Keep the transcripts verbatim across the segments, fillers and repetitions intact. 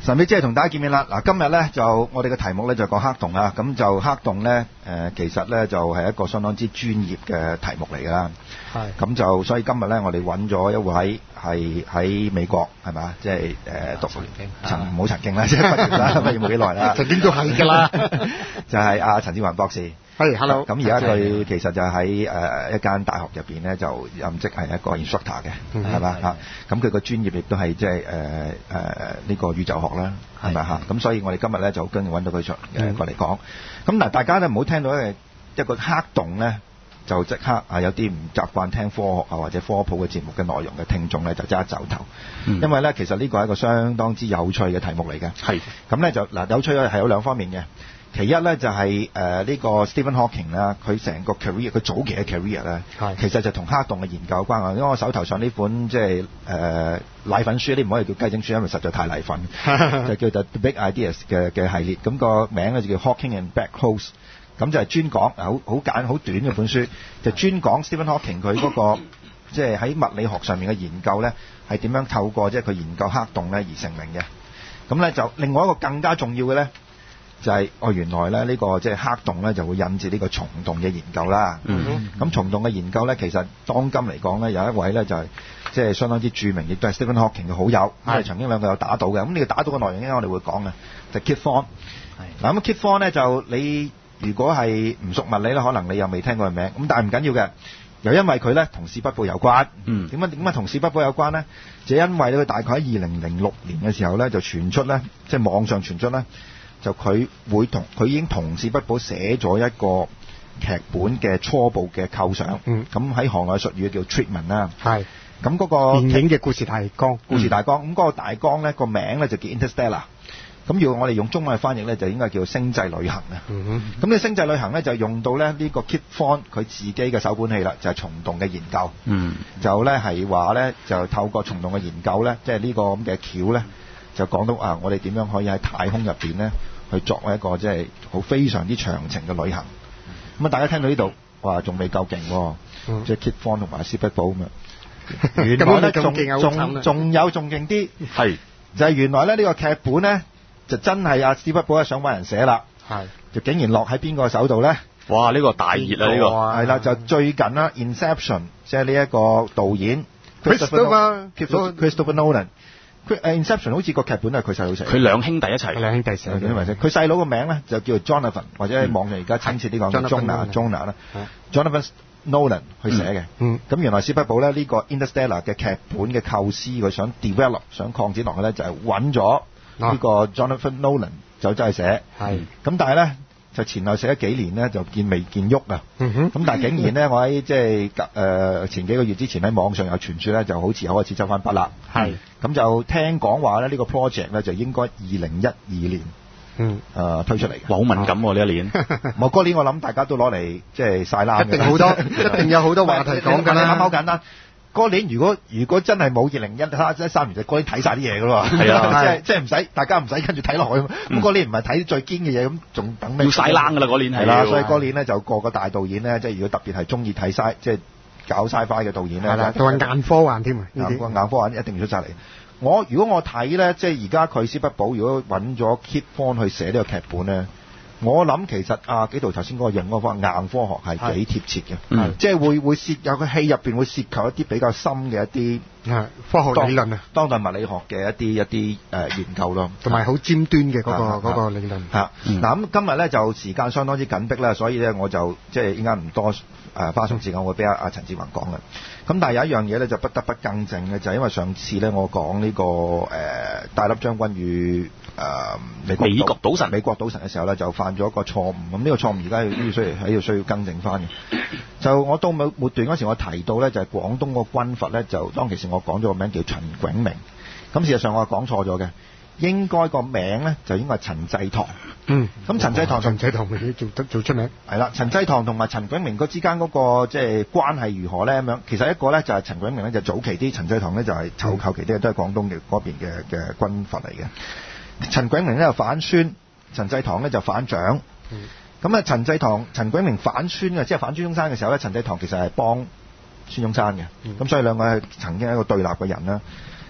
神秘之夜同大家見面啦！嗱，今日咧就我哋嘅題目咧就講黑洞啦。咁就黑洞咧，誒、呃、其實咧就係、是、一個相當之專業嘅題目嚟㗎啦。係。咁就所以今日咧，我哋揾咗一位係喺美國係咪？即係誒讀曾唔好曾經啦，即係畢業啦，畢業冇幾耐啦。曾經都係㗎啦。就係阿陳志宏博士。係 ，hello。咁而家佢其實就喺誒一間大學入邊咧，就任職係一個 instructor 嘅，係嘛嚇？咁佢個專業亦都係即係誒誒呢個宇宙學啦，係咪嚇？咁所以我哋今日咧就跟住揾到佢上誒過嚟講。咁嗱，大家咧唔好聽到咧一個黑洞咧，就即刻啊有啲唔習慣聽科學啊或者科普嘅節目嘅內容嘅聽眾咧，就即刻走頭。嗯、因為咧其實呢個係一個相當之有趣嘅題目嚟嘅。係。咁咧就嗱有趣嘅係有兩方面嘅。其一咧就係誒呢個 Stephen Hawking 啦，佢成個 career 佢早期嘅 career 咧，其實就同黑洞嘅研究有關啊。因為我手頭上呢本即係誒奶粉書，呢唔可以叫雞精書，因為實在太奶粉，就叫做 The Big Ideas 嘅嘅系列。咁、個名咧就叫 Hawking and Black Holes，咁就係專講好好簡好短嘅本書，就專講 Stephen Hawking 佢嗰、個即係喺物理學上面嘅研究咧，係點樣透過即係佢研究黑洞咧而成名嘅。咁咧就另外一個更加重要嘅咧。就係、是、哦，原來咧呢、呢個即係黑洞咧就會引致呢個蟲洞嘅研究啦。嗯咁蟲洞嘅研究咧，其實當今嚟講咧，有一位咧就係即係相當之著名，亦都係 Stephen Hawking 嘅好友，係曾經兩個有打賭嘅。咁呢個打賭嘅內容咧，我哋會講嘅就係、Kip Thorne。係。嗱咁 Kip Thorne咧就你如果係唔熟物理咧，可能你又未聽過佢名。咁但係唔緊要嘅，又因為佢咧同史匹堡有關。嗯。點解點解同史匹堡有關咧？就因為佢大概喺二零零六年嘅時候咧，就傳出咧，即係網上傳出咧。就佢會同佢已經同史匹堡寫咗一個劇本嘅初步嘅構想，嗯，咁喺行內術語叫 treatment 啦，係，咁嗰個電影嘅故事大綱，故事大綱，咁、嗯、嗰、那個大綱咧個名咧就叫 Interstellar，咁如果我哋用中文嘅翻譯咧就應該叫星際旅行啊，嗯咁呢星際旅行咧就用到咧呢個 Kip Thorne 佢自己嘅手本戲啦，就係、是、蟲洞嘅研究，嗯，就咧係話咧就透過蟲洞嘅研究咧，即係呢個咁嘅橋咧。就講到啊，我哋點樣可以喺太空入邊咧，去作為一個即係好非常之長程嘅旅行。咁啊，大家聽到呢度，哇，仲未夠勁喎，即係 Kip Thorne 同埋史匹堡咁樣。原來咧仲仲仲有仲勁啲，係就係、是、原來咧呢、這個劇本咧，就真係阿史匹堡想揾人寫啦，係就竟然落喺邊個手度咧？哇！呢、這個大熱啊！呢、這個係啦，就最近啦 ，Inception 即係呢一個導演 Christopher Christopher Nolan。佢 Inception 好似個劇本係佢細佬寫，佢兩兄弟一齊，兩兄弟寫嘅。佢細佬個名咧就叫做 Jonathan，或者喺網上而家親切啲講 Jonah，Jonah 啦 ，Jonathan Nolan 去寫嘅。咁、嗯、原來史匹堡咧呢個 Interstellar 嘅劇本嘅構思，佢想 develop 想擴展落去咧，就係揾咗呢個 Jonathan Nolan 就真係寫。係咁，但係咧就前後寫咗幾年咧，就見未見喐啊。咁、嗯、但係竟然咧，我喺即係誒前幾個月之前喺網上有傳説咧，就好似開始執翻筆啦。係。咁就聽講話咧，呢個 project 咧就應該二零一二年嗯誒、呃、推出嚟嘅。哇，好敏感喎、啊、呢一年。冇嗰年我諗大家都攞嚟即係晒冷嘅。一定好多，一定有好多話題講㗎啦。好簡單，嗰年如果如果真係冇二零一三年，就嗰年睇晒啲嘢㗎咯。係啊，即係即係唔使大家唔使跟住睇落去。咁、嗯、嗰年唔係睇最堅嘅嘢，咁仲等咩？要晒冷㗎啦嗰年係啦，所以嗰年咧就個個大導演咧，即係如果特別係中意睇晒即係。搞 sci-fi 嘅導演咧，係啦，仲係硬科幻添啊！硬硬科幻一定要出晒嚟。我如果我睇咧，即係而家佢史匹堡如果揾咗 Kip Thorne 去寫呢個劇本咧，我諗其實啊幾圖頭先嗰個用嗰個硬科學係幾貼切嘅，即係會會涉有個戲入邊會涉及一啲比較深嘅一啲科學理論啊，當代物理學嘅一啲一啲誒、呃、研究咯，同埋好尖端嘅嗰、嗰個嗰個理論。嚇嗱咁今日咧就時間相當之緊迫啦，所以咧我就即係應該唔多。誒、呃、花鬆時間我會俾阿阿陳志宏講嘅，咁但係有一樣嘢咧就不得不更正嘅，就係、是、因為上次咧我講呢、這個誒、呃、大粒將軍與誒、呃、美國美國賭神美國賭神嘅時候咧就犯咗一個錯誤，咁呢個錯誤而家要需要喺度需要更正翻嘅。就我到末末段嗰時我提到咧就係、是、廣東個軍閥咧就當其時我講咗個名叫陳炯明，咁事實上我係講錯咗嘅。應該個名咧就應該係陳濟棠。嗯，咁陳濟棠陳濟棠佢做得做出名。係啦，陳濟棠同埋陳炯明嗰之間嗰個即係關係如何咧？咁樣其實一個咧就係陳炯明咧就早期啲，陳濟棠咧就係後後期啲，都係廣東嘅嗰邊嘅嘅軍閥嚟嘅。陳炯明咧就反孫，陳濟棠咧就反蔣。嗯，咁啊陳濟棠陳炯明反孫啊，即係反孫中山嘅時候咧，陳濟棠其實係幫孫中山嘅。咁、嗯、所以兩個係曾經係一個對立嘅人啦。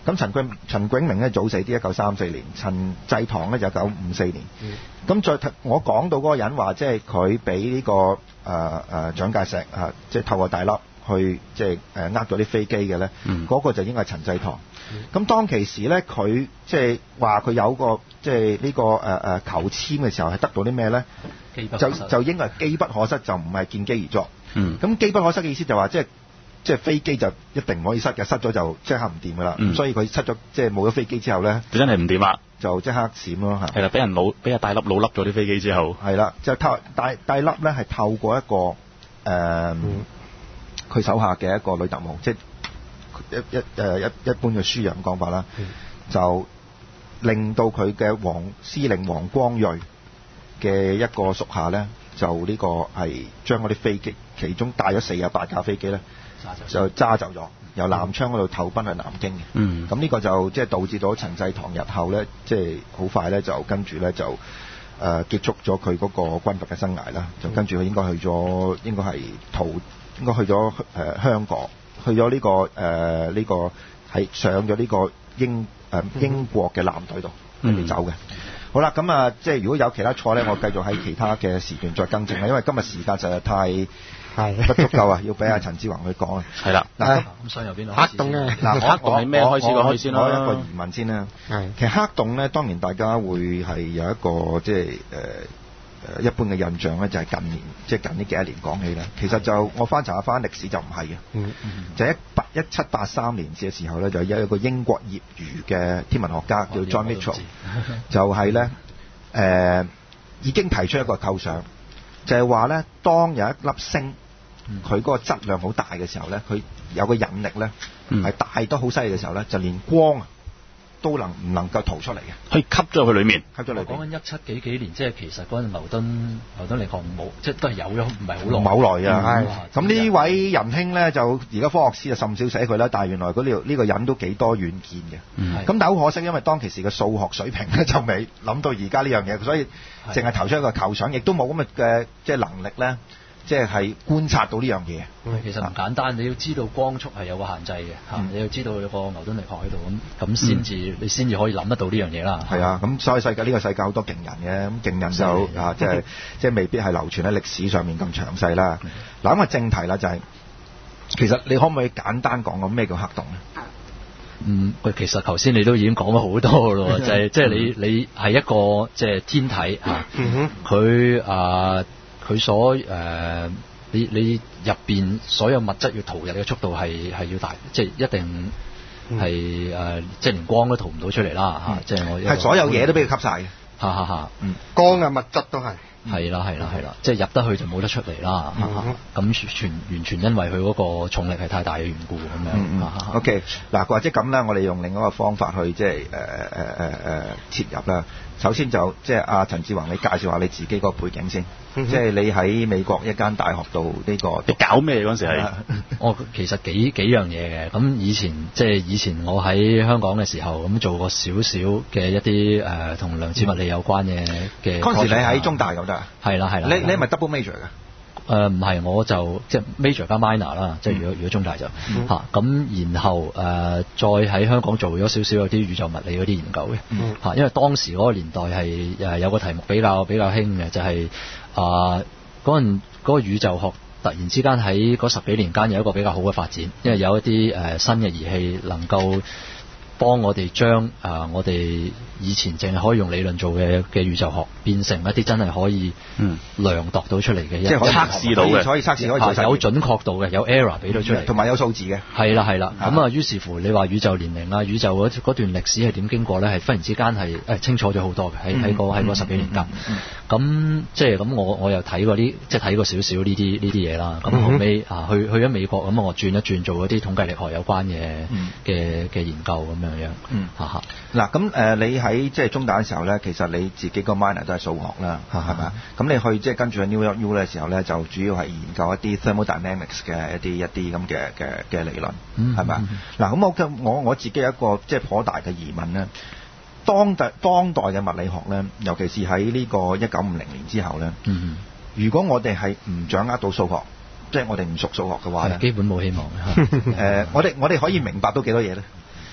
咁陳炯陳炯明咧早死啲，一九三四年，陳濟棠咧就一九五四年。咁、嗯、再我講到嗰個人話，即係佢俾呢個誒誒蔣介石啊，即係透過大粒去即係誒呃咗啲飛機嘅咧，嗰、嗯那個就應該係陳濟棠。咁、嗯、當其時咧，佢即係話佢有個即係呢、這個誒誒、呃、求簽嘅時候係得到啲咩咧？就就應該係機不可失，就唔係見機而作。嗯。咁機不可失嘅意思就話即係。即係飛機就一定唔可以失嘅，失咗就即刻唔掂噶啦。咁、嗯、所以佢失咗，即係冇咗飛機之後咧， 就真係唔掂啦， 就即刻閃咯嚇。係啦， 俾人老俾阿大粒老笠咗啲飛機之後。 係啦，就透大大粒咧係透過一個誒佢、呃嗯、手下嘅一個女特務，即係一一誒一一般嘅書人講法啦、嗯，就令到佢嘅黃司令黃光裕嘅一個屬下咧，就呢個係將嗰啲飛機，其中帶咗四十八架飛機咧。就揸走咗，由南昌嗰度投奔去南京嘅。嗯，咁呢個就即係導致到陳濟棠日後咧，即係好快咧就跟住咧就誒、呃、結束咗佢嗰個軍閥嘅生涯啦。就跟住佢應該去咗，應該係逃，應該去咗誒、呃、香港，去咗呢、這個誒呢、呃這個係上咗呢個英誒、呃、英國嘅艦隊度跟住走嘅。好啦，咁啊，即係如果有其他錯咧，我繼續喺其他嘅時段再更正啦，因為今日時間實在太。係不足夠啊！要俾阿陳志宏去講啊。係啦，嗱咁想由邊度？黑洞咧，嗱黑洞係咩開始講起先啦？我一個疑問先啦。係其實黑洞咧，當然大家會係有一個即係誒誒一般嘅印象咧，就係近年即係近呢幾十年講起啦。其實就我翻查下翻歷史就唔係嘅。嗯嗯。就一八一七八三年嘅時候咧，就有一個英國業餘嘅天文學家叫 John Mitchell，就係咧誒已經提出一個構想，就係話咧，當有一粒星。佢嗰個質量好大嘅時候咧，佢有個引力咧，係、嗯、大得好犀利嘅時候咧，就連光啊都能唔能夠逃出嚟嘅， 可以吸咗去裡面。 吸咗裏邊。 講緊一七幾幾年，即係其實嗰陣牛頓牛頓力學冇，即係都係有咗，唔係好耐。 唔係好耐啊！係。咁呢位仁兄咧，就而家科學史就甚少寫佢啦，但係原來嗰呢呢個人都幾多遠見嘅。咁、嗯、但係好可惜，因為當其時嘅數學水平咧就未諗到而家呢樣嘢，所以淨係投出一個構想，亦都冇咁嘅嘅即係能力咧。即係觀察到呢樣嘢， 其實唔簡單。你要知道光速係有個限制嘅、嗯，你要知道有個牛頓力學喺度，咁咁先至你先至可以諗得到呢樣嘢啦。係啊，咁所以世界呢、呢個世界好多勁人嘅，咁勁人就啊，即係即係未必係流傳喺歷史上面咁詳細啦。嗱、嗯，咁啊正題啦、就係，就係其實你可唔可以簡單講個咩叫黑洞咧？ 嗯，喂，其實頭先你都已經講咗好多咯，就係即係你你係一個即係、就是、天體啊，佢、嗯、啊。佢所誒、呃，你你入邊所有物質要逃入嘅速度係係要大，即係一定係誒、嗯呃，即係連光都逃唔到出嚟啦嚇，即係我係所有嘢都俾佢吸晒嘅， 嚇嚇嚇，嗯， 光嘅物質都係， 係啦係啦係啦，即係入得去就冇得出嚟啦，嚇、嗯、嚇，咁全完全因為佢嗰個重力係太大嘅緣故咁樣，嗯嗯嗯、 OK，嗱或者咁啦，我哋用另一個方法去即係誒誒誒誒切入啦。首先就即係阿陳志宏，你介紹下你自己個背景先。嗯、即係你喺美國一間大學度呢、呢個， 你搞咩嗰陣時係？ 我其實幾幾樣嘢嘅。咁以前即係以前我喺香港嘅時候，咁做過少少嘅一啲誒同量子物理有關嘅嘅。 嗰、嗯、陣時你喺中大咁得？ 係啦係啦。 你你係咪 double major 㗎？ 誒唔係，我就即係 major 加 minor 啦。即係如果如果中大就嚇咁，嗯啊、然後誒、呃、再喺香港做咗少少有啲宇宙物理嗰啲研究嘅嚇、嗯啊。因為當時嗰個年代係誒有個題目比較比較興嘅，就係、是。啊！嗰陣嗰個宇宙學突然之間喺嗰十幾年間有一個比較好嘅發展，因為有一啲誒、呃、新嘅儀器能夠幫我哋將啊我哋以前淨係可以用理論做嘅嘅宇宙學變成一啲真係可以量度到出嚟嘅，即係可以測試到嘅，可以測試可以做有準確度嘅，有 error 俾到出嚟， 同埋有數字嘅。係啦係啦，咁啊於是乎你話宇宙年齡啊，宇宙嗰嗰段歷史係點經過咧？係忽然之間係誒清楚咗好多嘅，喺喺個喺嗰十幾年間。咁、嗯嗯、即係咁，我我又睇過啲即係睇過少少呢啲呢啲嘢啦。咁後尾啊去去咗美國，咁我轉一轉做嗰啲統計力學有關嘅嘅嘅研究咁樣樣。嗯，嚇嚇。嗱咁誒，你喺即係中大嘅時候咧，其實你自己個 minor 都係數學啦，係咪啊？咁你去即係跟住去 New York U 嘅時候咧，就主要係研究一啲 thermodynamics 嘅一啲一啲咁嘅嘅嘅理論，係咪啊？嗱咁我我我自己有一個即係頗大嘅疑問咧，當代當代嘅物理學咧，尤其是喺呢個一九五零年之後咧，嗯，如果我哋係唔掌握到數學，即係我哋唔熟數學嘅話咧，基本冇希望嘅。誒，我哋我哋可以明白到幾多嘢咧？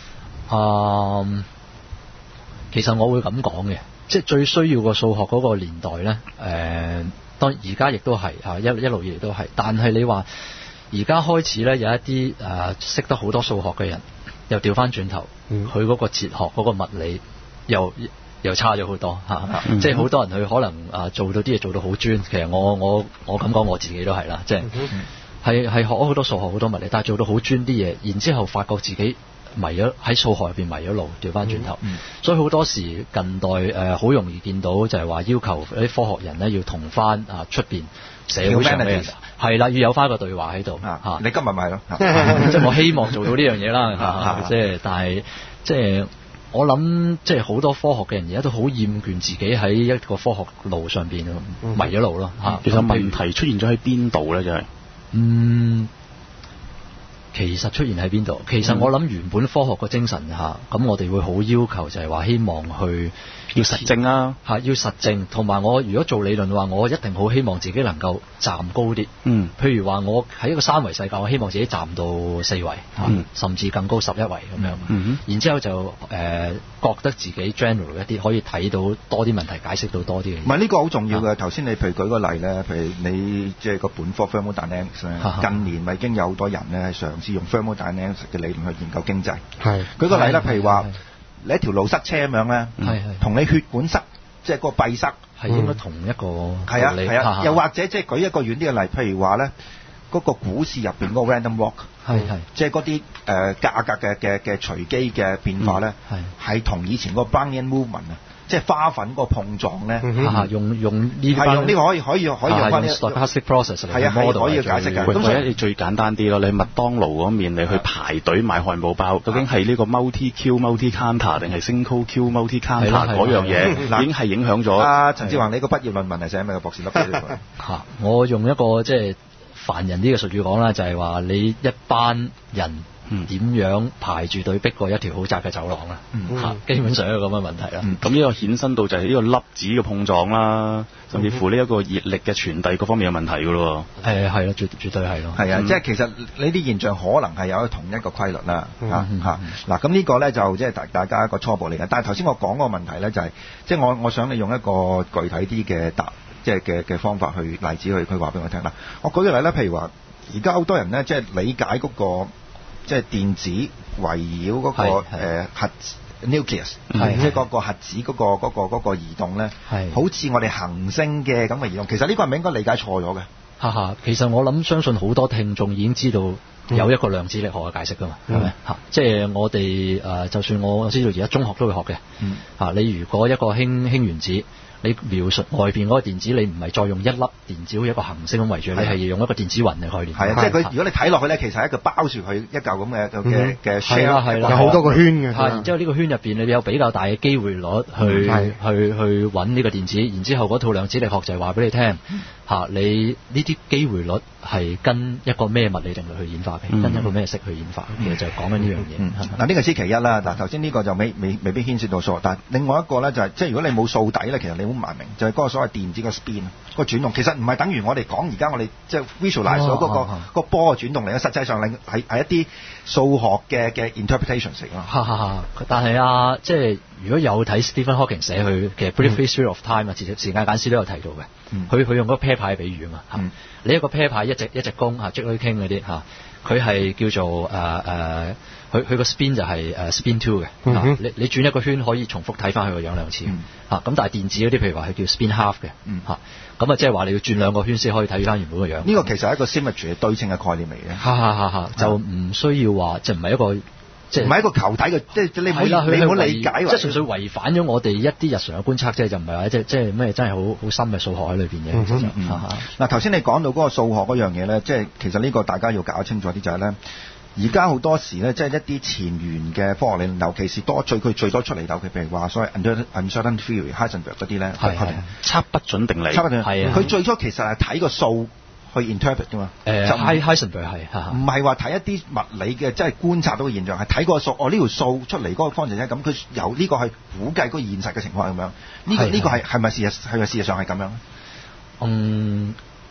嗯，其實我會咁講嘅，即係最需要個數學嗰個年代咧，誒、呃，當然而家亦都係嚇一一路以嚟都係，但係你話而家開始咧有一啲誒、呃、識得好多數學嘅人，又調翻轉頭，佢嗰、嗯、個哲學嗰、嗰個物理又又差咗好多嚇，啊嗯、即係好多人佢可能啊做到啲嘢做到好專，其實我我我咁講我自己都係啦，即係係係學咗好多數學好多物理，但係做到好專啲嘢，然之後發覺自己迷咗喺數學入邊迷咗路，調翻轉頭，嗯嗯、所以好多時近代誒好、呃、容易見到就係話要求啲科學人咧要同翻啊出邊社會上嘅人係啦，要有翻個對話喺度嚇。你今日咪咯，即係我希望做到呢樣嘢啦，即係但係即係我諗即係好多科學嘅人而家都好厭倦自己喺一個科學路上邊迷咗路咯嚇。 其實問題出現咗喺邊度咧？就係嗯。其實出現喺邊度？其實我諗原本科學個精神嚇，咁我哋會好要求就係話希望去要實證啊嚇，要實證。同埋我如果做理論嘅話，我一定好希望自己能夠站高啲。嗯，譬如話我喺一個三維世界，我希望自己站到四維，嗯、甚至更高十一維咁樣。嗯、然之後就誒、呃、覺得自己 general 一啲，可以睇到多啲問題，解釋到多啲嘅嘢。唔係呢個好重要嘅。頭先、啊、你譬如舉個例咧，譬如你即係個本科 thermodynamics 咧，近年咪已經有好多人咧係嘗試用 thermodynamics 嘅理論去研究經濟。係舉個例啦，譬如話你一條路塞車咁樣咧，同你血管塞，即係個閉塞，係應該同一個係啊係啊。又或者即係舉一個遠啲嘅例，譬如話咧嗰個股市入邊嗰個 random walk，係係即係嗰啲誒價格嘅嘅嘅隨機嘅變化咧，係係同以前嗰個 Brownian movement 啊。即係花粉個碰撞咧，用用呢係用呢個可以可以可以用翻 stochastic process 嚟係啊係可以解釋嘅。咁所以你最簡單啲咯，你麥當勞嗰面你去排隊買漢堡包，究竟係呢個 multi Q multi counter 定係 single Q multi counter 嗰樣嘢，已經係影響咗。阿陳志宏，你個畢業論文係寫咩嘅博士畢業論文？嚇，我用一個即係凡人啲嘅術語講啦，就係話你一班人。點、嗯、樣排住隊逼過一條好窄嘅走廊啊？嗯、基本上一個咁嘅問題啦。咁呢、嗯、個衍生到就係呢個粒子嘅碰撞啦，甚至乎呢一個熱力嘅傳遞各方面嘅問題㗎咯。誒係咯，絕絕對係咯。係啊，嗯、即係其實呢啲現象可能係有同一個規律啦。嚇嚇、嗯，嗱咁呢個咧就即係大大家一個初步嚟嘅。但係頭先我講個問題咧就係、是，即係我我想你用一個具體啲嘅答，即係嘅嘅方法去例子去去話俾我聽啦。我舉個例咧，譬如話而家好多人咧即係理解嗰、那個。即係電子圍繞嗰、那個誒、呃、核 nucleus，即係嗰個核子嗰、那個嗰、那個那個移動咧，係好似我哋恆星嘅咁嘅移動。其實呢個係咪應該理解錯咗嘅？哈哈，其實我諗相信好多聽眾已經知道有一個量子力學嘅解釋㗎嘛，係咪嚇？即係我哋誒、呃，就算我知道而家中學都會學嘅。嗯。嚇、啊，你如果一個氫氫原子。你描述外邊嗰個電子，你唔係再用一粒電子好似一個行星咁圍住，你係用一個電子雲嘅概念。係啊，即係佢如果你睇落去咧，其實係一個包住佢一嚿咁嘅嘅嘅 shell，有好多個圈嘅。係，然之後呢個圈入邊你有比較大嘅機會率去去去揾呢個電子，然之後嗰套量子力學就係話俾你聽嚇，你呢啲機會率係跟一個咩物理定律去演化嘅，跟一個咩式去演化，其實就係講緊呢樣嘢。嗱呢個先其一啦。嗱頭先呢個就未未未必牽涉到數，但係另外一個咧就係即係如果你冇數底咧，其實你唔明，就係嗰個所謂電子個 spin 個轉動，其實唔係等於我哋講而家我哋即係 visualize 咗嗰個個波嘅轉動嚟嘅，實際上係係係一啲數學嘅嘅 interpretation 嚟咯。但係啊，即係如果有睇 Stephen Hawking 寫佢其實 Brief History of Time 啊，時時間簡史都有提到嘅。佢佢用嗰個 pair 牌比喻啊嘛。嗯、你一個 pair 牌一隻一隻弓嚇，積累傾嗰啲嚇，佢係叫做誒誒。呃呃佢佢個 spin 就係誒 spin two 嘅，嗯哼啊，你你轉一個圈可以重複睇翻佢個樣兩次，嚇咁、嗯啊、但係電子嗰啲譬如話係叫 spin half 嘅，嚇咁啊即係話你要轉兩個圈先可以睇翻原本個樣。呢個其實係一個 symmetry 對稱嘅概念嚟嘅，嚇嚇嚇嚇就唔需要話即係唔係一個即係唔係一個球體嘅，即係你唔好你唔好理解，即係純粹違反咗我哋一啲日常嘅觀測啫，就唔係話即係即係咩真係好好深嘅數學喺裏邊嘅。嗱頭先你講到嗰個數學嗰樣嘢咧，即係其實呢個大家要搞清楚啲就係咧。而家好多時咧，即係一啲前沿嘅科學理論，尤其是多最佢最多出嚟，尤其譬如話所謂 uncertainty theory、Heisenberg 嗰啲咧，係係測不準定理，測不準係啊。佢最初其實係睇個數去 interpret 㗎嘛。誒，就 Heisenberg 係唔係話睇一啲物理嘅，即係觀察到嘅現象，係睇個數。哦，呢條數出嚟嗰個方程式咁，佢由呢個係估計嗰個現實嘅情況咁樣。呢個呢個係係咪事實係咪事實上係咁樣？嗯。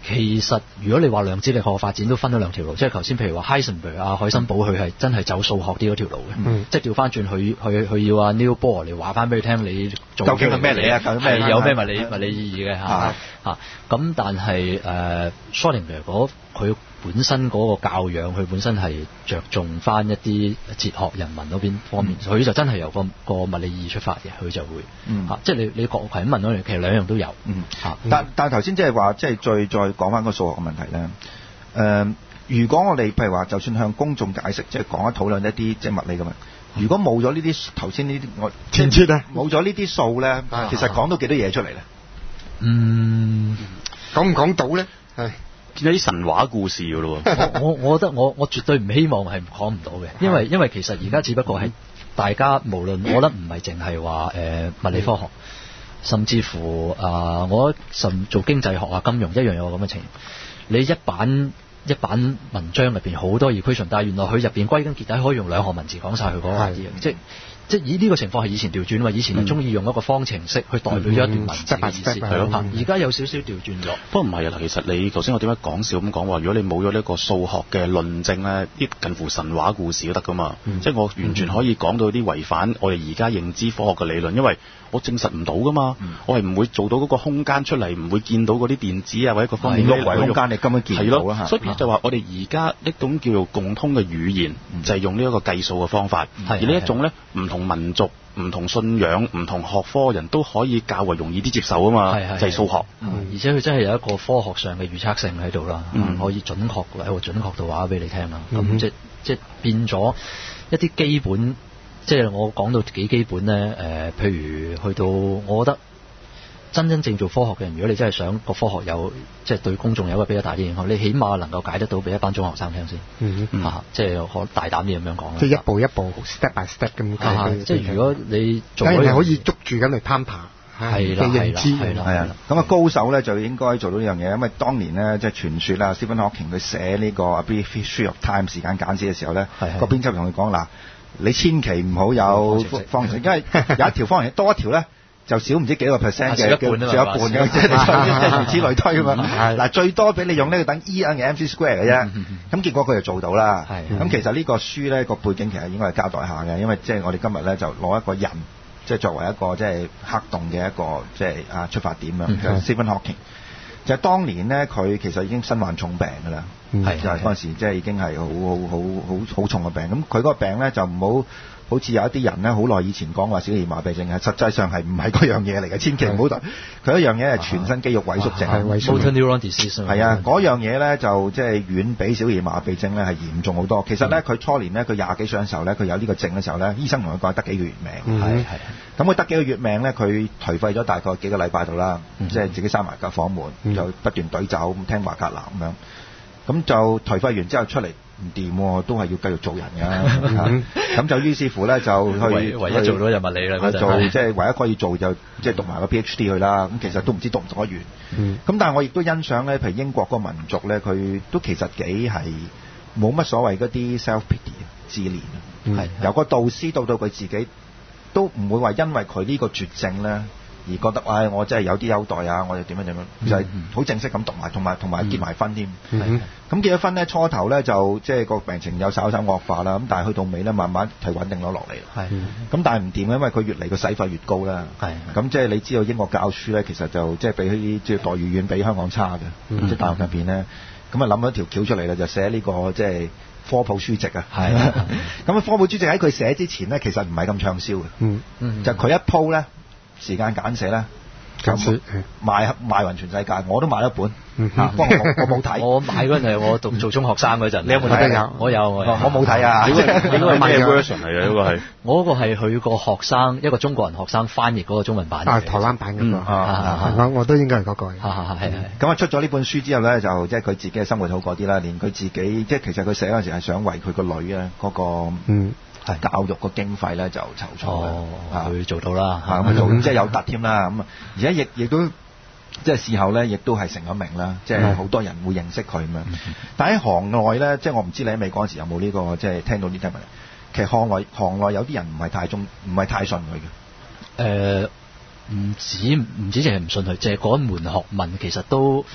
其實如果你話量子力學發展都分咗兩條路，即係頭先譬如話 Heisenberg 啊、海森堡佢係真係走數學啲嗰條路嘅，嗯、即係調翻轉佢佢佢要阿 Neil Bohr 嚟話翻俾佢聽，你做究竟係咩嚟啊？究竟咩有咩物理物理意義嘅嚇嚇？咁但係誒 Schrödinger 嗰佢本身嗰個教養，佢本身係着重翻一啲哲學人文嗰邊方面，佢、嗯、就真係由個個物理意義出發嘅，佢就會嚇、嗯啊，即係你你國係咁問咗，其實兩樣都有。嗯嚇， 但但係頭先即係話，即係再再講翻個數學嘅問題咧。誒、呃，如果我哋譬如話，就算向公眾解釋，即係講一討論一啲即係物理嘅問題，如果冇咗呢啲頭先呢啲我前設咧，冇咗呢啲數咧，其實講到幾多嘢出嚟咧？ 嗯， 講唔講到咧？係。 有啲神話故事㗎咯喎，我我覺得我我絕對唔希望係講唔到嘅，因為因為其實而家只不過係大家無論，我覺得唔係淨係話誒物理科學，甚至乎啊、呃，我甚做經濟學啊、金融一樣有咁嘅情形。你一版一版文章入邊好多 equation， 但係原來佢入邊歸根結底可以用兩行文字講晒佢嗰個嘢，即係。即係以呢個情況係以前調轉嘛，以前係中意用一個方程式去代表咗一段文字嘅意思，係咯。而家有少少調轉咗。 不過唔係啊，其實你頭先我點解講笑咁講話，如果你冇咗呢個數學嘅論證咧，啲近乎神話故事都得噶嘛。嗯、即係我完全可以講到啲違反我哋而家認知科學嘅理論，因為我證實唔到噶嘛。嗯、我係唔會做到嗰個空間出嚟，唔會見到嗰啲電子啊或者個方面嘅空間，你根本見唔到啊。 所以就話我哋而家一種叫做共通嘅語言，嗯、就係用呢一個計數嘅方法，嗯、而呢一種咧唔同民族。唔同信仰、唔同學科人都可以較為容易啲接受啊嘛，係係就係數學， 嗯、而且佢真係有一個科學上嘅預測性喺度啦，嗯、可以準確喺個準確度話俾你聽啦。咁、嗯、即即變咗一啲基本，即係我講到幾基本咧。誒、呃，譬如去到，我覺得真真正做科學嘅人，如果你真係想個科學有即係對公眾有一個比較大啲影響，你起碼能夠解得到俾一班中學生聽先，嗯嗯啊、即係可大膽啲咁樣講啦。 即係一步一步 step by step 咁解、啊。 即係如果你做， 梗係可以捉住緊嚟攀爬。 係啦，係啦，係啦， 係啊。咁啊，高手咧就應該做到呢樣嘢，因為當年咧即係傳說啦 Stephen Hawking 佢寫呢個 A Brief History of Time 時間簡史嘅時候咧，個編輯同佢講嗱，你千祈唔好有方程式，因為有一條方程式多一條咧。就少唔知幾個 percent 嘅，少一半嘅，即係你如此類推啊嘛。嗱，最多俾你用呢個等 E 等嘅 M C square 嘅啫。咁結果佢就做到啦。咁其實呢個書咧個背景其實應該係交代下嘅，因為即係我哋今日咧就攞一個人，即係作為一個即係黑洞嘅一個即係啊出發點啊。Stephen Hawking 就係當年咧，佢其實已經身患重病㗎啦。係就係嗰陣時即係已經係好好好好好重嘅病。咁佢嗰個病咧就唔好。好似有一啲人咧，好耐以前講話小兒麻痹症係，實際上係唔係嗰樣嘢嚟嘅，千祈唔好代。佢一樣嘢係全身肌肉萎縮症，係 motor neuron disease。 係啊，嗰樣嘢咧就即係遠比小兒麻痹症咧係嚴重好多。其實咧，佢初年咧，佢廿幾歲嘅時候咧，佢有呢個症嘅時候咧，醫生同佢講得幾個月命。係係。咁佢得幾個月命咧，佢頹廢咗大概幾個禮拜度啦，即係自己閂埋間房門，就不斷對走咁聽華格納咁樣。咁就頹廢完之後出嚟。唔掂喎，都係要繼續做人㗎。咁就於是乎咧，就去唯，唯一做到就物理啦。 做即係唯一可以做就即係讀埋個 PhD 去啦。咁其實都唔知讀唔讀得完。咁、嗯、但係我亦都欣賞咧，譬如英國嗰個民族咧，佢都其實幾係冇乜所謂嗰啲 self pity 自憐。係、嗯、由個導師到到佢自己都唔會話因為佢呢個絕症咧。而覺得唉、哎，我真係有啲優待啊！我哋點樣點樣，嗯、就係好正式咁讀埋，同埋同埋結埋婚添。咁、嗯、結咗婚咧，初頭咧就即係個病情有稍稍惡化啦。咁但係去到尾咧，慢慢係穩定咗落嚟。咁、嗯、但係唔掂，因為佢越嚟個使費越高啦。咁即係你知道英國教書咧，其實就即係比啲即係待遇遠比香港差嘅。即、嗯、係大學入邊咧，咁啊諗咗條橋出嚟啦，就寫呢、這個即係科普書籍啊。咁科普書籍喺佢寫之前咧，其實唔係咁暢銷嘅。嗯嗯、就佢一鋪咧。時間簡寫咧，簡寫賣賣勻全世界，我都買一本。嗯、啊，不過我我冇睇。 我買嗰陣係我讀做中學生嗰陣。 你有冇睇啊？ 我有，我有。 我冇睇啊。 你嗰個係咩 version 嚟嘅？嗰個係我嗰個係佢個學生一個中國人學生翻譯嗰個中文版。 啊，台灣版嗰個。嗯、啊我我都應該係嗰個。係係係。 咁啊出咗呢本書之後咧，就即係佢自己嘅生活好過啲啦。連佢自己即係其實佢寫嗰陣時係想為佢個女啊嗰個嗯。係教育個經費咧就籌措哦，佢做到啦， 嚇咁做即係有得添啦，咁啊而家亦亦都即係事後咧，亦都係成咗名啦，即係好多人會認識佢咁樣。但喺行內咧，即係我唔知你喺美國嗰時有冇呢個即係聽到呢啲問題。其實行內行內有啲人唔係太中，唔係太信佢嘅。 誒，唔止唔止淨係唔信佢，即係嗰一門學問其實都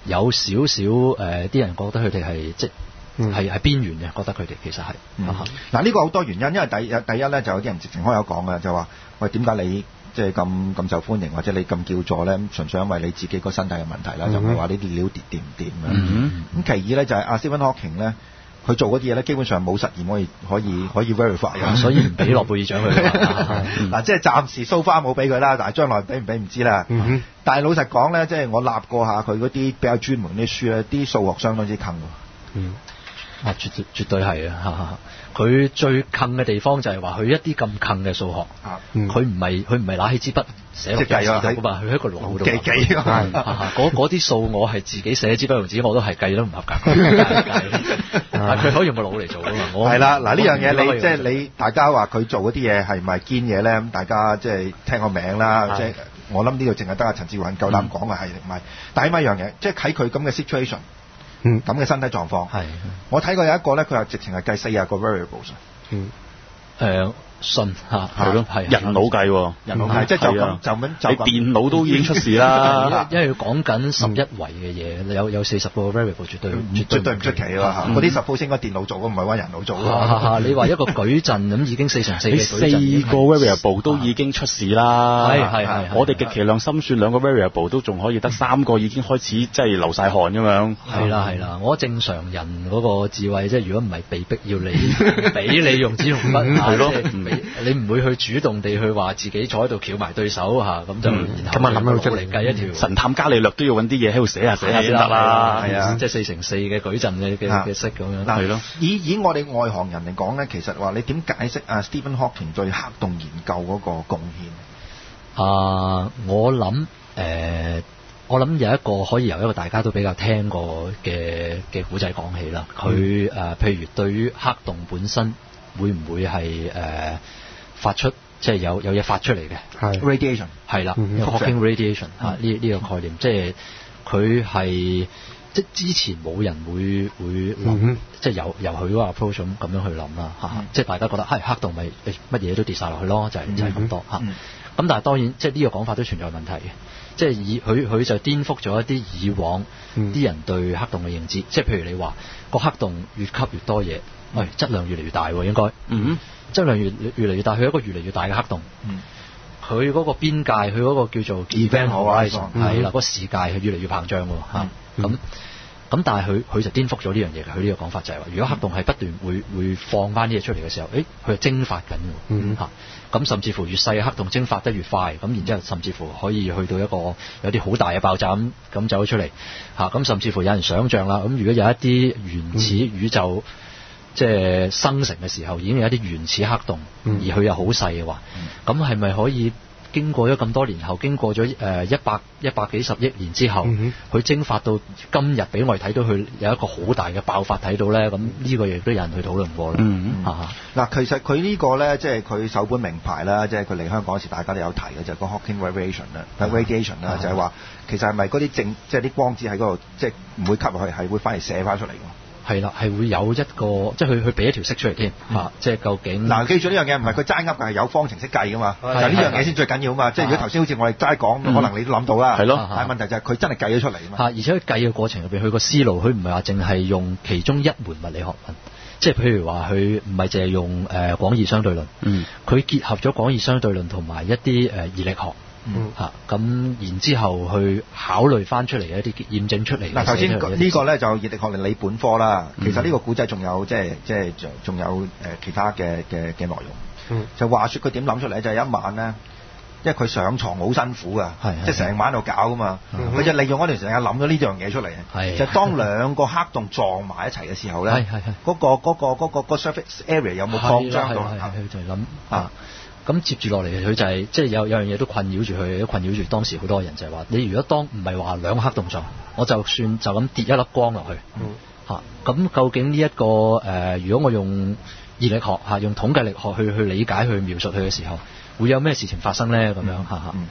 有少少誒啲人覺得佢哋係即係係邊緣嘅，覺得佢哋其實係。嗱、 嗯、呢、嗯呢個好多原因，因為第第一咧就有啲人直情開口講嘅，就話喂點解你即係咁咁受歡迎，或者你咁叫座咧？純粹因為你自己個身體嘅問題啦，嗯、就唔係話呢啲料掂唔掂嘅。咁、嗯嗯、其二咧就係阿 Stephen Hawking 咧。佢做嗰啲嘢咧，基本上冇實驗可以可以可以 verify 嘅， 所以唔俾諾貝爾獎佢。 嗱，即係暫時 so far 冇俾佢啦，但係將來俾唔俾唔知啦。嗯、但係老實講咧，即係我立過下佢嗰啲比較專門啲書咧，啲數學相當之近喎。嗯， 啊，絕對絕對係啊！佢最近嘅地方就係話佢一啲咁近嘅數學，佢唔係佢唔係拿起支筆寫落計㗎嘛，佢喺個腦度記記㗎。嗰嗰啲數我係自己寫支筆用紙我都係計都唔合格。但佢可以用個腦嚟做㗎嘛。我係啦，嗱呢樣嘢你即係你大家話佢做嗰啲嘢係咪堅嘢咧？咁大家即係聽個名啦。即係我諗呢度淨係得阿陳志雲夠膽講嘅係唔係？但係起碼一樣嘢，即係睇佢咁嘅 situation。嗯，咁嘅身體狀況係，我睇過有一個咧，佢話直情係計四廿個 variables。嗯，誒信嚇係咯，係人腦計喎， 人腦計即係就咁就咁就你電腦都已經出事啦， 因為要講緊十一維嘅嘢，有有四十個 variable 絕對絕對唔出奇啦嚇，嗰啲 suppose 應該電腦做，唔係揾人腦做咯。 你話一個矩陣咁已經四乘四嘅矩陣， 四個 variable 都已經出事啦。 係係係， 我哋極其量心算兩個 variable 都仲可以得三個已經開始即係流晒汗咁樣。 係啦係啦，我正常人嗰個智慧即係如果唔係被逼要你俾你用紙用筆，係咯，你唔會去主動地去話自己坐喺度翹埋對手嚇，咁就咁啊諗到出嚟計一條神探伽利略都要揾啲嘢喺度寫下寫下先得啦， 係啊，即係四乘四嘅矩陣嘅嘅嘅式咁樣。 係咯，以以我哋外行人嚟講咧，其實話你點解釋啊 Stephen Hawking 對黑洞研究嗰個貢獻？ 啊，我諗誒，我諗有一個可以由一個大家都比較聽過嘅嘅古仔講起啦。佢誒譬如對於黑洞本身會唔會係誒？發出即係有有嘢發出嚟嘅 radiation 係啦 Hawking radiation 嚇，呢呢個概念，即係佢係即係之前冇人會會諗、嗯，即係由由佢嗰個 approach 咁咁樣去諗啦嚇，即係大家覺得係、哎、黑洞咪乜嘢都跌晒落去咯，就係、是、就係、是、咁多嚇。咁、嗯、但係當然即係呢個講法都存在問題嘅，即係以佢佢就顛覆咗一啲以往啲、嗯、人對黑洞嘅認知，即係譬如你話個黑洞越吸越多嘢，喂、哎、質量越嚟越大喎應該。嗯質量越越嚟越大，佢一個越嚟越大嘅黑洞。佢、嗯、嗰個邊界，佢嗰個叫做 event horizon，係啦，嗰個視界係越嚟越膨脹喎嚇。咁、嗯、咁，但係佢佢就顛覆咗呢樣嘢。佢呢個講法就係話，如果黑洞係不斷會會放翻啲嘢出嚟嘅時候，誒佢係蒸發緊喎嚇。咁、嗯、甚至乎越細嘅黑洞蒸發得越快，咁然之後甚至乎可以去到一個有啲好大嘅爆炸咁咁走咗出嚟嚇。咁甚至乎有人想像啦，咁如果有一啲原始宇宙，嗯即係生成嘅時候，已經有一啲原始黑洞，嗯、而佢又好細嘅話，咁係咪可以經過咗咁多年後，經過咗誒一百一百幾十億年之後，佢、嗯、蒸發到今日俾我哋睇到佢有一個好大嘅爆發睇到咧？咁呢個亦都有人去討論過啦。嗱、嗯嗯，其實佢呢個咧，即係佢首本名牌啦，即係佢嚟香港嗰時，大家都有提嘅，就係、是、個 Hawking radiation 啦、嗯、，radiation 啦，就係話其實係咪嗰啲正，即係啲光子喺嗰度，即係唔會吸入去，係會反而射翻出嚟㗎？ 係啦，係會有一個，即係佢佢俾一條式出嚟添嚇，即係究竟嗱，記住呢樣嘢唔係佢齋噏嘅，係有方程式計噶嘛，就呢樣嘢先最緊要啊嘛。即係如果頭先好似我哋齋講，可能你都諗到啦，係咯。但係問題就係佢真係計咗出嚟啊嘛。嚇，而且佢計嘅過程入邊，佢個思路，佢唔係話淨係用其中一門物理學問，即係譬如話佢唔係淨係用誒廣義相對論，嗯，佢結合咗廣義相對論同埋一啲誒熱力學。嗯嚇，咁然之後去考慮翻出嚟嘅一啲驗證出嚟。嗱，頭先呢個咧就熱力學係你本科啦、嗯。其實呢個古仔仲有即係即係仲有誒其他嘅嘅嘅內容。嗯，就話説佢點諗出嚟就係、是、一晚咧，因為佢上床好辛苦噶，即係成晚喺度搞噶嘛。佢、嗯、就利用嗰段時間諗咗呢樣嘢出嚟。係，就當兩個黑洞撞埋一齊嘅時候咧，係係係嗰個嗰、嗰個嗰、嗰個嗰個 surface area 有冇擴張到？係佢就係諗啊。咁接住落嚟，佢就係、是、即係有有樣嘢都困擾住佢，都困擾住當時好多人就係、是、話：你如果當唔係話兩個黑洞撞，我就算就咁跌一粒光落去，嚇、嗯、咁、啊、究竟呢、這、一個誒、呃，如果我用熱力學嚇、啊，用統計力學去去理解去描述佢嘅時候，會有咩事情發生咧？咁樣嚇嚇，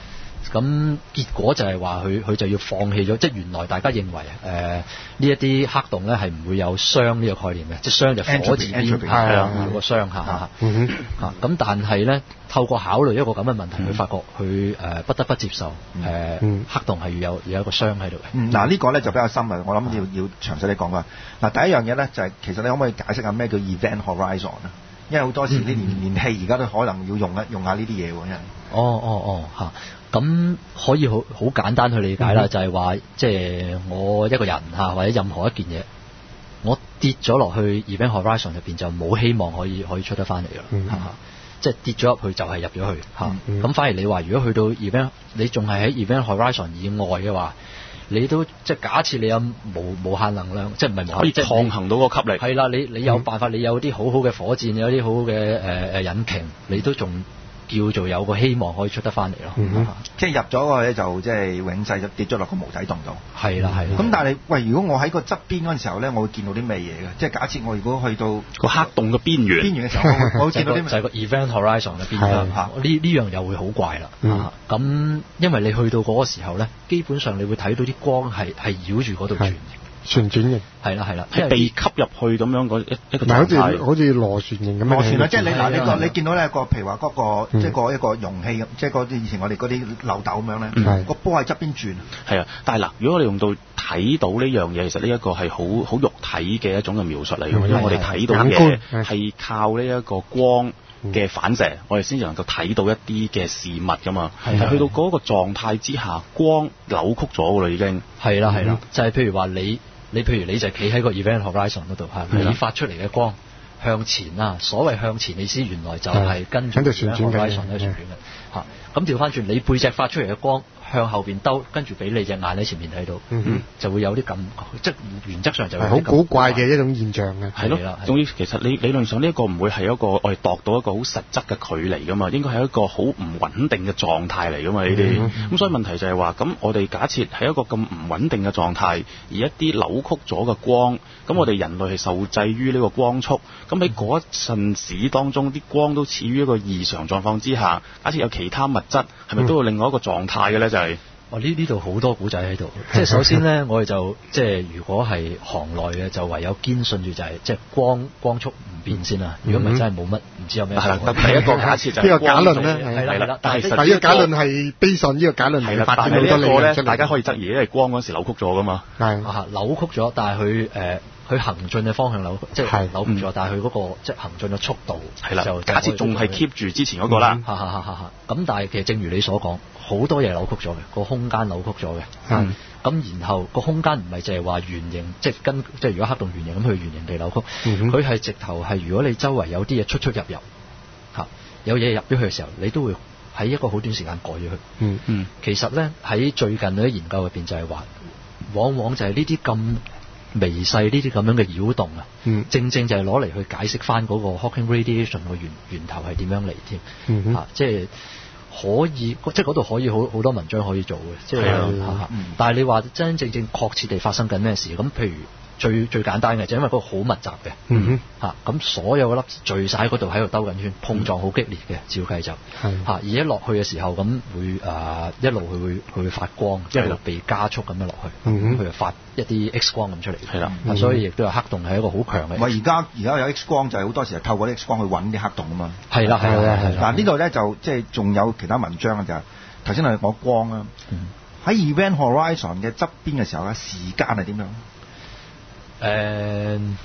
咁結果就係話佢佢就要放棄咗，即係原來大家認為誒呢一啲黑洞咧係唔會有熵呢個概念嘅，即係熵就火字邊係啊有個熵嚇嚇嚇咁，但係咧透過考慮一個咁嘅問題，佢、嗯、發覺佢誒不得不接受誒、呃嗯、黑洞係要有有一個熵喺度嘅。嗱、嗯、呢個咧就比較深啊，我諗要要詳細啲講啦。嗱第一樣嘢咧就係、是、其實你可唔可以解釋下咩叫 event horizon 啊？因為好多時啲連連戲而家都可能要用一用下呢啲嘢喎，因為哦哦哦嚇。咁可以好好簡單去理解啦、嗯，就係話即係我一個人嚇，或者任何一件嘢，我跌咗落去 event horizon 入邊就冇希望可以可以出得翻嚟啦，嚇、嗯，即係跌咗入去就係入咗去嚇。咁、嗯、反而你話如果去到 event，你仲係喺 event horizon 以外嘅話，你都即係假設你有無無限能量，即係唔係可以抗衡到個吸力？係啦，你你有辦法，你有啲好好嘅火箭，有啲好好嘅誒誒引擎，你都仲叫做有個希望可以出得翻嚟咯，嗯、即係入咗個咧就即係永世就跌咗落個無底洞度。係啦係啦。咁但係喂，如果我喺個側邊嗰陣時候咧，我會見到啲咩嘢嘅？即係假設我如果去到個黑洞嘅邊緣，邊緣嘅時候，我會見到啲咩？就係個 event horizon 嘅邊緣嚇。呢呢樣又會好怪啦。咁、嗯、因為你去到嗰個時候咧，基本上你會睇到啲光係係繞住嗰度轉。旋轉型係啦係啦，係被吸入去咁樣嗰一一個狀態，好似好似螺旋形咁樣。螺旋啊，即係你嗱，你個你見到咧個，譬如話嗰個即係個一個容器咁，即係嗰啲以前我哋嗰啲漏斗咁樣咧，個波喺側邊轉。係啊，但係嗱，如果我哋用到睇到呢樣嘢，其實呢一個係好好肉體嘅一種嘅描述嚟嘅，因為我哋睇到嘅係靠呢一個光嘅反射，我哋先至能夠睇到一啲嘅事物噶嘛。係去到嗰個狀態之下，光扭曲咗噶啦，已經係啦係啦，就係譬如話你。你譬如你就企喺個 event horizon 嗰度嚇，你發出嚟嘅光向前啊，所謂向前，意思原來就係跟住 event horizon 喺度旋轉嘅嚇。咁調翻轉，你背脊發出嚟嘅光向後邊兜，跟住俾你隻眼喺前面睇到，嗯、就會有啲咁，即係原則上就係好古怪嘅一種現象嘅。係咯，總之其實你理論上呢一個唔會係一個我哋度到一個好實質嘅距離噶嘛，應該係一個好唔穩定嘅狀態嚟噶嘛呢啲。咁、嗯、所以問題就係話，咁我哋假設係一個咁唔穩定嘅狀態，而一啲扭曲咗嘅光，咁我哋人類係受制於呢個光速，咁喺嗰一陣時當中，啲光都處於一個異常狀況之下，假設有其他物質，係咪都有另外一個狀態嘅咧？就係、是。哦，呢呢度好多古仔喺度，即係首先咧，我哋就即係如果係行內嘅，就唯有堅信住就係即係光光速唔變先啦。如果唔係真係冇乜，唔知有咩。係啦，第一個假設就係呢個假論咧，係啦係啦。但係實呢個假論係基於呢個假論係發展好多理論，大家可以質疑，因為光嗰時扭曲咗噶嘛。係啊，扭曲咗，但係佢誒佢行進嘅方向扭曲，即係扭曲咗，但係佢嗰個即係行進嘅速度係啦。就假設仲係 keep 住之前嗰個啦。哈哈哈！哈咁但係其實正如你所講。好多嘢扭曲咗嘅，個空間扭曲咗嘅。嗯。咁然後個空間唔係淨係話圓形，即係跟即係如果黑洞圓形咁，佢圓形地扭曲。嗯。佢係直頭係，如果你周圍有啲嘢出出入入，嚇有嘢入咗去嘅時候，你都會喺一個好短時間改咗佢。嗯嗯。其實咧喺最近嗰啲研究入邊就係話，往往就係呢啲咁微細呢啲咁樣嘅擾動啊，嗯、正正就係攞嚟去解釋翻嗰個 Hawking radiation 個源源頭係點樣嚟添。嗯。嚇，即係。可以，即係嗰度可以好好多文章可以做嘅，即係，嗯、但係你話真真正正確切地發生緊咩事？咁譬如最最簡單嘅，就因為嗰個好密集嘅，嗯哼，嚇咁所有嘅粒聚晒喺嗰度喺度兜緊圈，碰撞好激烈嘅，照計就嚇，而一落去嘅時候咁會誒、呃、一路佢會佢會發光，即係被加速咁樣落去，咁佢、嗯、就發一啲 X 光咁出嚟，係啦、嗯，所以亦都有黑洞係一個好強嘅。唔係而家而家有 X 光就係好多時係透過 X 光去揾啲黑洞啊嘛。係啦係啦係啦。嗱呢度咧就即係仲有其他文章嘅就係頭先係講光啦，喺、嗯、Event Horizon 嘅側邊嘅時候咧，時間係點樣？誒、呃，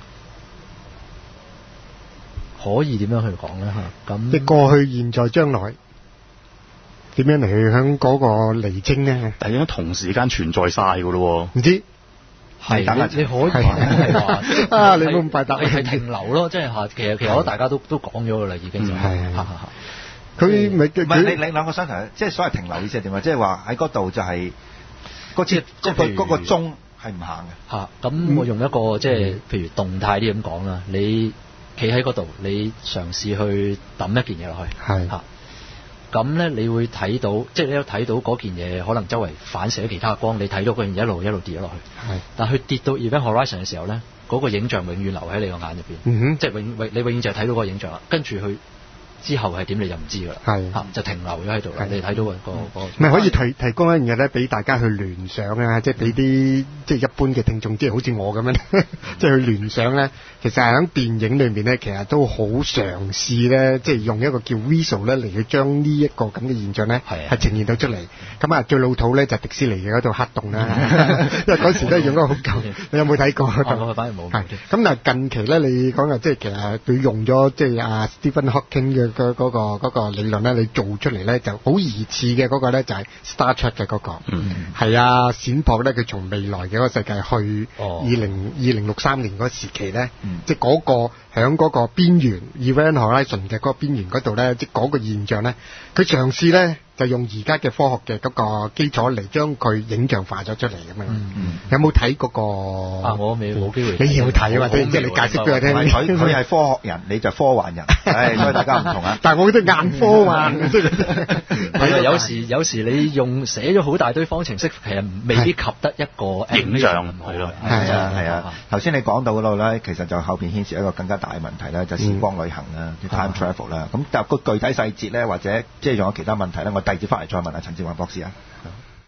可以點樣去講咧嚇？咁即係過去、現在、將來點樣嚟去響嗰個釐清咧？但係應該同時間存在晒㗎咯喎？唔知係你，你可以係話啊？你冇咁快答，你係停留咯，即係嚇。其實其實大家都都講咗㗎啦，已經就係嚇嚇嚇。佢唔係唔係你你兩個相提，即係所謂停留意思係點啊？即係話喺嗰度就係嗰即係即係嗰嗰個鐘。係唔行嘅嚇，咁、啊、我用一個即係、嗯、譬如動態啲咁講啦，你企喺嗰度，你嘗試去抌一件嘢落去，係嚇，咁、啊、咧你會睇到，即係你有睇到嗰件嘢可能周圍反射咗其他嘅光，你睇到嗰件嘢一路一路跌咗落去，係，但係佢跌到 event horizon 嘅時候咧，嗰、嗰個影像永遠留喺你個眼入邊，嗯哼，即係永永你永遠就係睇到嗰個影像啦，跟住佢之後係點你就唔知㗎啦， 係嚇就停留咗喺度啦。你睇到個個唔係可以提提供一樣嘢咧，俾大家去聯想啊，即係俾啲即係一般嘅聽眾，即係好似我咁樣，即係去聯想咧。其實喺電影裏面咧，其實都好嘗試咧，即係用一個叫 visual 咧嚟去將呢一個咁嘅現象咧係呈現到出嚟。咁啊最老土咧就迪士尼嘅嗰套黑洞啦，因為嗰時都係用咗好舊。你有冇睇過？ 我反而冇。 係咁嗱，近期咧你講嘅即係其實佢用咗即係阿 Stephen Hawking 嘅嗰嗰個嗰個理論咧，你做出嚟咧就好疑似嘅嗰個咧就係 Star Trek 嘅嗰個，係啊閃撲咧佢從未來嘅嗰個世界去二零二零六三年嗰個時期咧，即係嗰個響嗰個邊緣 Event Horizon 嘅嗰個邊緣嗰度咧，即係嗰個現象咧，佢嘗試咧就用而家嘅科學嘅嗰個基礎嚟將佢影像化咗出嚟咁樣。有冇睇嗰個？ 啊，我未冇機會。 你要睇啊，或者即係你解釋俾我聽。 佢佢係科學人，你就科幻人，係所以大家唔同啊。 但係我覺得硬科幻，即係係啊，有時有時你用寫咗好大堆方程式，其實未必及得一個影像係咯。 係啊係啊。頭先你講到嗰度咧，其實就後邊牽涉一個更加大嘅問題咧，就時光旅行啦，啲 time travel 啦。咁但係個具體細節咧，或者即係仲有其他問題咧，我第二節翻嚟再問阿陳志宏博士啊。